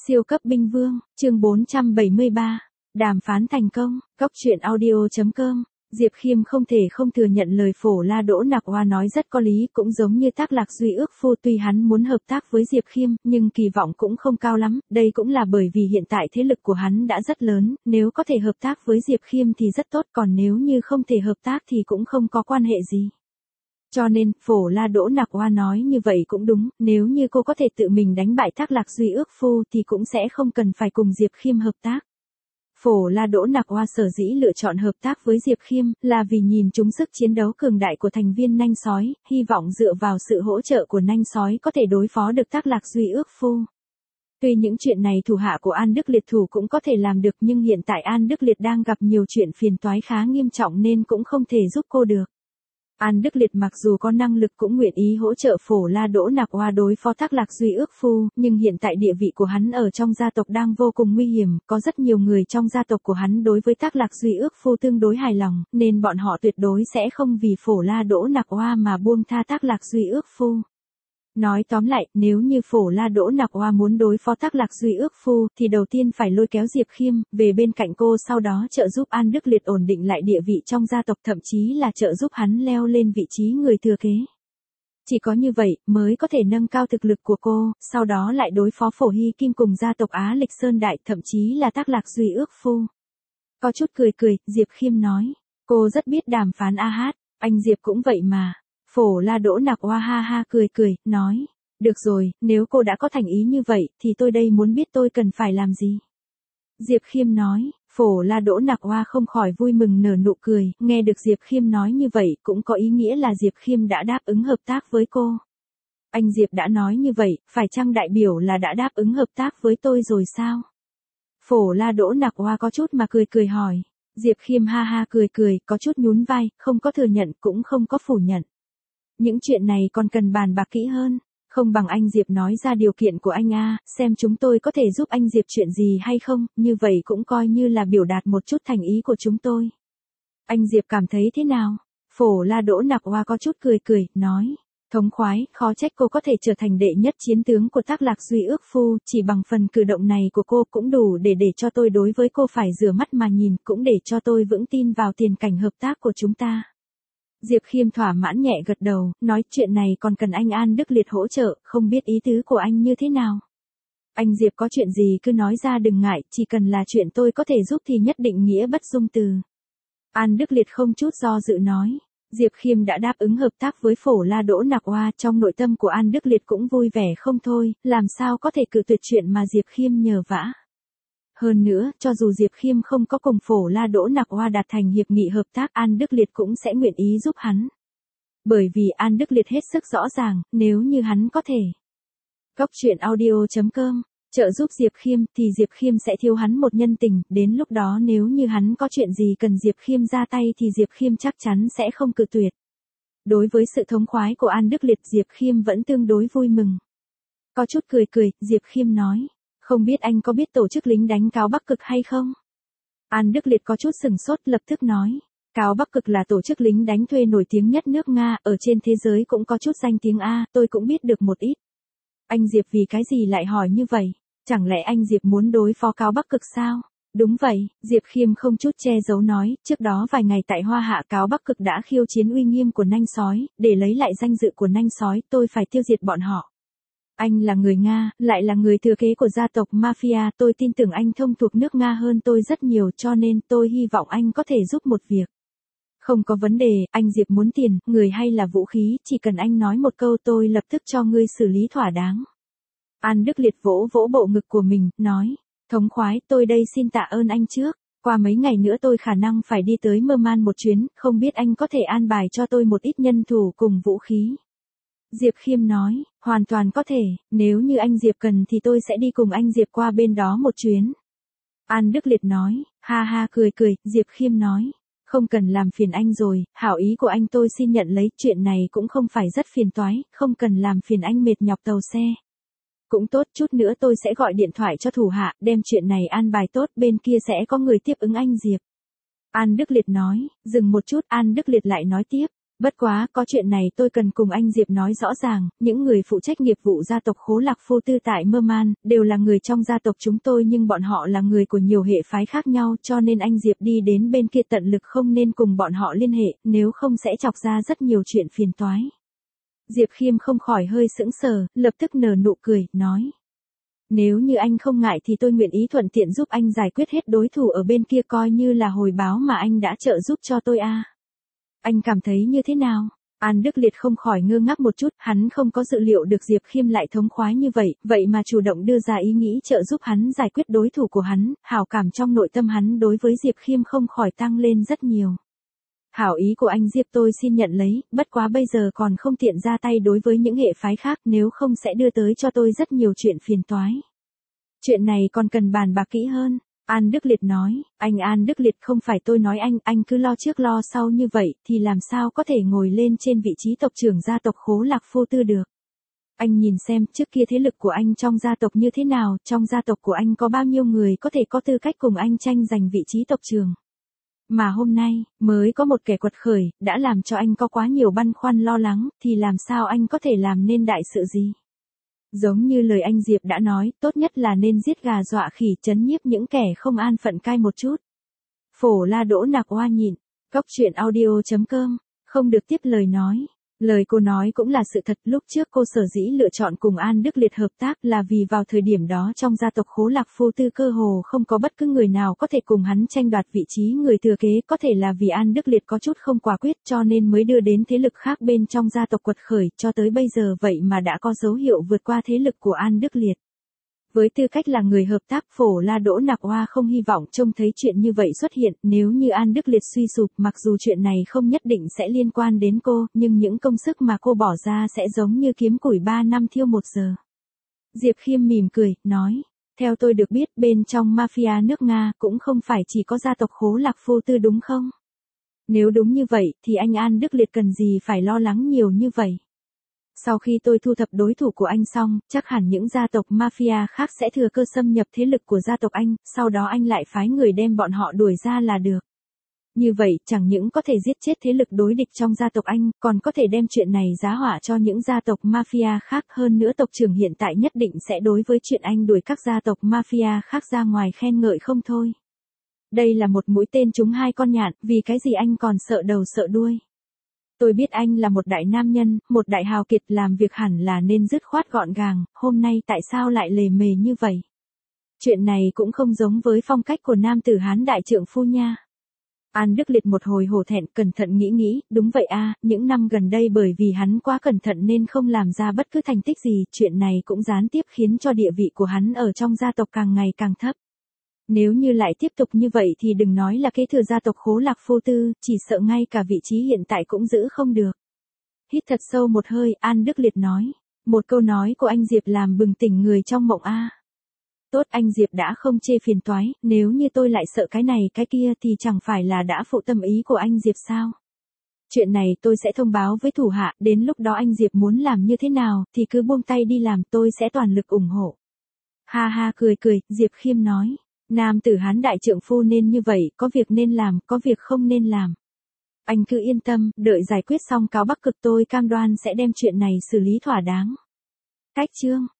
Siêu cấp binh vương, chương 473. Đàm phán thành công, Cốc truyện audio.com. Diệp Khiêm không thể không thừa nhận lời Phổ La Đỗ Nặc Hoa nói rất có lý, cũng giống như Tác Lạc Duy ước phu, tuy hắn muốn hợp tác với Diệp Khiêm, nhưng kỳ vọng cũng không cao lắm, đây cũng là bởi vì hiện tại thế lực của hắn đã rất lớn, nếu có thể hợp tác với Diệp Khiêm thì rất tốt, còn nếu như không thể hợp tác thì cũng không có quan hệ gì. Cho nên, Phổ La Đỗ Nặc Hoa nói như vậy cũng đúng, nếu như cô có thể tự mình đánh bại Tác Lạc Duy ước phu thì cũng sẽ không cần phải cùng Diệp Khiêm hợp tác. Phổ La Đỗ Nặc Hoa sở dĩ lựa chọn hợp tác với Diệp Khiêm là vì nhìn trúng sức chiến đấu cường đại của thành viên Nanh Sói, hy vọng dựa vào sự hỗ trợ của Nanh Sói có thể đối phó được Tác Lạc Duy ước phu. Tuy những chuyện này thủ hạ của An Đức Liệt thủ cũng có thể làm được, nhưng hiện tại An Đức Liệt đang gặp nhiều chuyện phiền toái khá nghiêm trọng nên cũng không thể giúp cô được. An Đức Liệt mặc dù có năng lực cũng nguyện ý hỗ trợ Phổ La Đỗ Nặc Hoa đối phó Tác Lạc Duy ước phu, nhưng hiện tại địa vị của hắn ở trong gia tộc đang vô cùng nguy hiểm, có rất nhiều người trong gia tộc của hắn đối với Tác Lạc Duy ước phu tương đối hài lòng, nên bọn họ tuyệt đối sẽ không vì Phổ La Đỗ Nặc Hoa mà buông tha Tác Lạc Duy ước phu. Nói tóm lại, nếu như Phổ La Đỗ Nặc Hoa muốn đối phó Tác Lạc Duy ước phu, thì đầu tiên phải lôi kéo Diệp Khiêm về bên cạnh cô, sau đó trợ giúp An Đức Liệt ổn định lại địa vị trong gia tộc, thậm chí là trợ giúp hắn leo lên vị trí người thừa kế. Chỉ có như vậy mới có thể nâng cao thực lực của cô, sau đó lại đối phó Phổ Hy Kim cùng gia tộc Á Lịch Sơn Đại, thậm chí là Tác Lạc Duy ước phu. Có chút cười, Diệp Khiêm nói, cô rất biết đàm phán a hát, anh Diệp cũng vậy mà. Phổ La Đỗ Nặc Hoa ha ha cười, nói, được rồi, nếu cô đã có thành ý như vậy, thì tôi đây muốn biết tôi cần phải làm gì. Diệp Khiêm nói, Phổ La Đỗ Nặc Hoa không khỏi vui mừng nở nụ cười, nghe được Diệp Khiêm nói như vậy, cũng có ý nghĩa là Diệp Khiêm đã đáp ứng hợp tác với cô. Anh Diệp đã nói như vậy, phải chăng đại biểu là đã đáp ứng hợp tác với tôi rồi sao? Phổ La Đỗ Nặc Hoa có chút mà cười hỏi. Diệp Khiêm ha ha cười, có chút nhún vai, không có thừa nhận cũng không có phủ nhận. Những chuyện này còn cần bàn bạc kỹ hơn, không bằng anh Diệp nói ra điều kiện của anh a, xem chúng tôi có thể giúp anh Diệp chuyện gì hay không, như vậy cũng coi như là biểu đạt một chút thành ý của chúng tôi. Anh Diệp cảm thấy thế nào? Phổ La Đỗ Nặc Hoa có chút cười, nói, thống khoái, khó trách cô có thể trở thành đệ nhất chiến tướng của Tác Lạc Duy ước phu, chỉ bằng phần cử động này của cô cũng đủ để cho tôi đối với cô phải rửa mắt mà nhìn, cũng để cho tôi vững tin vào tiền cảnh hợp tác của chúng ta. Diệp Khiêm thỏa mãn nhẹ gật đầu, nói chuyện này còn cần anh An Đức Liệt hỗ trợ, không biết ý tứ của anh như thế nào. Anh Diệp có chuyện gì cứ nói ra đừng ngại, chỉ cần là chuyện tôi có thể giúp thì nhất định nghĩa bất dung từ. An Đức Liệt không chút do dự nói. Diệp Khiêm đã đáp ứng hợp tác với Phổ La Đỗ Nặc Hoa, trong nội tâm của An Đức Liệt cũng vui vẻ không thôi, làm sao có thể cự tuyệt chuyện mà Diệp Khiêm nhờ vả. Hơn nữa, cho dù Diệp Khiêm không có cùng Phổ La Đỗ Nặc Hoa đạt thành hiệp nghị hợp tác, An Đức Liệt cũng sẽ nguyện ý giúp hắn. Bởi vì An Đức Liệt hết sức rõ ràng, nếu như hắn có thể. Cốc truyện audio.com, trợ giúp Diệp Khiêm thì Diệp Khiêm sẽ thiếu hắn một nhân tình, đến lúc đó nếu như hắn có chuyện gì cần Diệp Khiêm ra tay thì Diệp Khiêm chắc chắn sẽ không cự tuyệt. Đối với sự thống khoái của An Đức Liệt, Diệp Khiêm vẫn tương đối vui mừng. Có chút cười, Diệp Khiêm nói. Không biết anh có biết tổ chức lính đánh Cáo Bắc Cực hay không? An Đức Liệt có chút sừng sốt, lập tức nói. Cáo Bắc Cực là tổ chức lính đánh thuê nổi tiếng nhất nước Nga, ở trên thế giới cũng có chút danh tiếng a, tôi cũng biết được một ít. Anh Diệp vì cái gì lại hỏi như vậy? Chẳng lẽ anh Diệp muốn đối phó Cáo Bắc Cực sao? Đúng vậy, Diệp Khiêm không chút che giấu nói, trước đó vài ngày tại Hoa Hạ Cáo Bắc Cực đã khiêu chiến uy nghiêm của Nanh Sói, để lấy lại danh dự của Nanh Sói, tôi phải tiêu diệt bọn họ. Anh là người Nga, lại là người thừa kế của gia tộc Mafia, tôi tin tưởng anh thông thuộc nước Nga hơn tôi rất nhiều, cho nên tôi hy vọng anh có thể giúp một việc. Không có vấn đề, anh Diệp muốn tiền, người hay là vũ khí, chỉ cần anh nói một câu tôi lập tức cho ngươi xử lý thỏa đáng. An Đức Liệt vỗ bộ ngực của mình, nói, thống khoái, tôi đây xin tạ ơn anh trước, qua mấy ngày nữa tôi khả năng phải đi tới Mơ Man một chuyến, không biết anh có thể an bài cho tôi một ít nhân thủ cùng vũ khí. Diệp Khiêm nói, hoàn toàn có thể, nếu như anh Diệp cần thì tôi sẽ đi cùng anh Diệp qua bên đó một chuyến. An Đức Liệt nói, ha ha cười, Diệp Khiêm nói, không cần làm phiền anh rồi, hảo ý của anh tôi xin nhận lấy, chuyện này cũng không phải rất phiền toái, không cần làm phiền anh mệt nhọc tàu xe. Cũng tốt, chút nữa tôi sẽ gọi điện thoại cho thủ hạ, đem chuyện này an bài tốt, bên kia sẽ có người tiếp ứng anh Diệp. An Đức Liệt nói, dừng một chút, An Đức Liệt lại nói tiếp. Bất quá, có chuyện này tôi cần cùng anh Diệp nói rõ ràng, những người phụ trách nghiệp vụ gia tộc Khố Lạc Phu Tư tại Mơ Man, đều là người trong gia tộc chúng tôi nhưng bọn họ là người của nhiều hệ phái khác nhau cho nên anh Diệp đi đến bên kia tận lực không nên cùng bọn họ liên hệ, nếu không sẽ chọc ra rất nhiều chuyện phiền toái. Diệp Khiêm không khỏi hơi sững sờ, lập tức nở nụ cười, nói. Nếu như anh không ngại thì tôi nguyện ý thuận tiện giúp anh giải quyết hết đối thủ ở bên kia coi như là hồi báo mà anh đã trợ giúp cho tôi a. Anh cảm thấy như thế nào? An Đức Liệt không khỏi ngơ ngác một chút, hắn không có dự liệu được Diệp Khiêm lại thống khoái như vậy, vậy mà chủ động đưa ra ý nghĩ trợ giúp hắn giải quyết đối thủ của hắn, hảo cảm trong nội tâm hắn đối với Diệp Khiêm không khỏi tăng lên rất nhiều. Hảo ý của anh Diệp tôi xin nhận lấy, bất quá bây giờ còn không tiện ra tay đối với những hệ phái khác nếu không sẽ đưa tới cho tôi rất nhiều chuyện phiền toái. Chuyện này còn cần bàn bạc kỹ hơn. An Đức Liệt nói, anh An Đức Liệt không phải tôi nói anh cứ lo trước lo sau như vậy thì làm sao có thể ngồi lên trên vị trí tộc trưởng gia tộc Khố Lạc Phu Tư được. Anh nhìn xem trước kia thế lực của anh trong gia tộc như thế nào, trong gia tộc của anh có bao nhiêu người có thể có tư cách cùng anh tranh giành vị trí tộc trưởng. Mà hôm nay, mới có một kẻ quật khởi, đã làm cho anh có quá nhiều băn khoăn lo lắng, thì làm sao anh có thể làm nên đại sự gì? Giống như lời anh Diệp đã nói, tốt nhất là nên giết gà dọa khỉ trấn nhiếp những kẻ không an phận cai một chút. Phổ La Đỗ Nạc Oa nhịn, cóc truyện audio.com, không được tiếp lời nói. Lời cô nói cũng là sự thật, lúc trước cô sở dĩ lựa chọn cùng An Đức Liệt hợp tác là vì vào thời điểm đó trong gia tộc Khố Lạc Phu Tư cơ hồ không có bất cứ người nào có thể cùng hắn tranh đoạt vị trí người thừa kế, có thể là vì An Đức Liệt có chút không quả quyết cho nên mới đưa đến thế lực khác bên trong gia tộc quật khởi, cho tới bây giờ vậy mà đã có dấu hiệu vượt qua thế lực của An Đức Liệt. Với tư cách là người hợp tác, Phổ La Đỗ Nạc Oa không hy vọng trông thấy chuyện như vậy xuất hiện, nếu như An Đức Liệt suy sụp, mặc dù chuyện này không nhất định sẽ liên quan đến cô, nhưng những công sức mà cô bỏ ra sẽ giống như kiếm củi 3 năm thiêu 1 giờ. Diệp Khiêm mỉm cười, nói, theo tôi được biết bên trong mafia nước Nga cũng không phải chỉ có gia tộc Khố Lạc Phu Tư đúng không? Nếu đúng như vậy thì anh An Đức Liệt cần gì phải lo lắng nhiều như vậy? Sau khi tôi thu thập đối thủ của anh xong, chắc hẳn những gia tộc mafia khác sẽ thừa cơ xâm nhập thế lực của gia tộc anh, sau đó anh lại phái người đem bọn họ đuổi ra là được. Như vậy, chẳng những có thể giết chết thế lực đối địch trong gia tộc anh, còn có thể đem chuyện này giá họa cho những gia tộc mafia khác, hơn nữa tộc trưởng hiện tại nhất định sẽ đối với chuyện anh đuổi các gia tộc mafia khác ra ngoài khen ngợi không thôi. Đây là một mũi tên trúng 2 con nhạn, vì cái gì anh còn sợ đầu sợ đuôi. Tôi biết anh là một đại nam nhân, một đại hào kiệt, làm việc hẳn là nên dứt khoát gọn gàng, hôm nay tại sao lại lề mề như vậy? Chuyện này cũng không giống với phong cách của nam tử Hán đại trượng phu nha. An Đức Liệt một hồi hổ thẹn, cẩn thận nghĩ, đúng vậy a, những năm gần đây bởi vì hắn quá cẩn thận nên không làm ra bất cứ thành tích gì, chuyện này cũng gián tiếp khiến cho địa vị của hắn ở trong gia tộc càng ngày càng thấp. Nếu như lại tiếp tục như vậy thì đừng nói là kế thừa gia tộc Khố Lạc Phu Tư, chỉ sợ ngay cả vị trí hiện tại cũng giữ không được. Hít thật sâu một hơi, An Đức Liệt nói. Một câu nói của anh Diệp làm bừng tỉnh người trong mộng a. Tốt, anh Diệp đã không chê phiền toái, nếu như tôi lại sợ cái này cái kia thì chẳng phải là đã phụ tâm ý của anh Diệp sao? Chuyện này tôi sẽ thông báo với thủ hạ, đến lúc đó anh Diệp muốn làm như thế nào thì cứ buông tay đi làm, tôi sẽ toàn lực ủng hộ. Ha ha cười, Diệp Khiêm nói. Nam tử Hán đại trượng phu nên như vậy, có việc nên làm, có việc không nên làm. Anh cứ yên tâm, đợi giải quyết xong cáo Bắc Cực tôi cam đoan sẽ đem chuyện này xử lý thỏa đáng. Cách chương